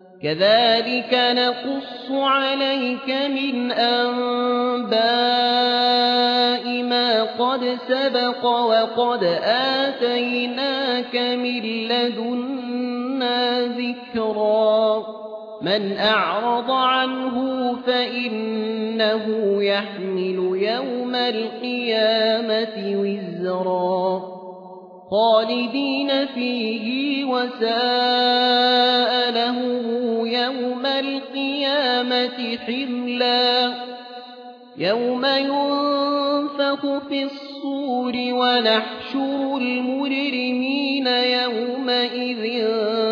كذلك نقص عليك من أنباء ما قد سبق وقد آتيناك من لدنا ذكرا من أعرض عنه فإنه يحمل يوم القيامة وزرا خالدين فيه وساء له يوم القيامة حملا يوم ينفخ في الصور ونحشر المجرمين يومئذ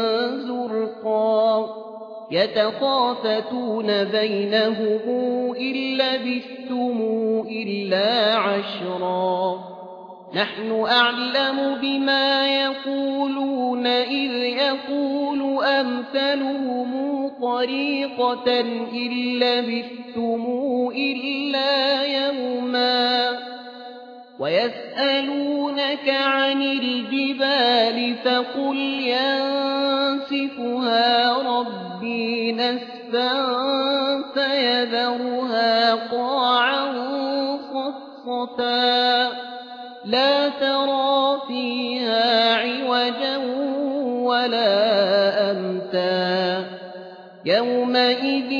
زرقا يتخافتون بينهم إن لبثتم إلا عشرا نحن أعلم بما يقولون إذ يقول أمثلهم طريقة إن لبثتم إلا يوما ويسألونك عن الجبال فقل ينسفها ربي نسفا فيذرها قاعا صفصفا لا ترى فيها عوجا ولا أمتا يومئذ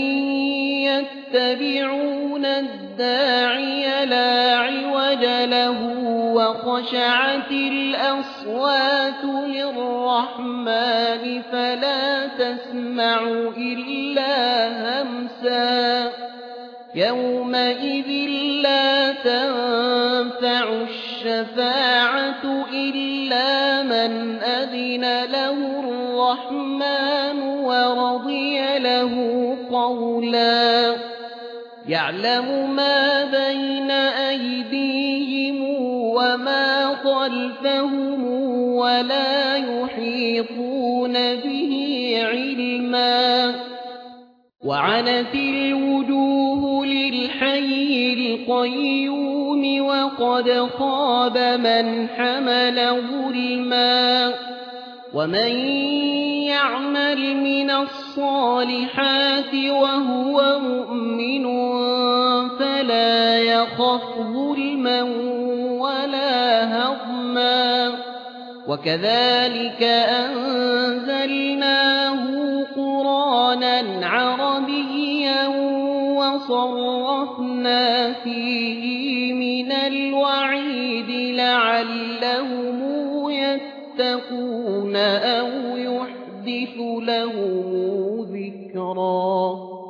يتبعون الداعي لا عوج له وخشعت الأصوات للرحمن فلا تسمع إلا همسا يومئذ لا تنفع الشفاعة إلا من أذن له الرحمن ورضي له قولا يعلم ما بين أيديهم وما خلفهم ولا يحيطون به علما وعنت الوجوه للحي القيوم وقد خاب من حمل ظلما ومن يعمل من الصالحات وهو مؤمن فلا يخف ظلما ولا هضما وكذلك أنزلناه قرآنا عربيا وصرفنا فيه من الوعيد لعلهم يتقون أو يحدث لهم ذكرا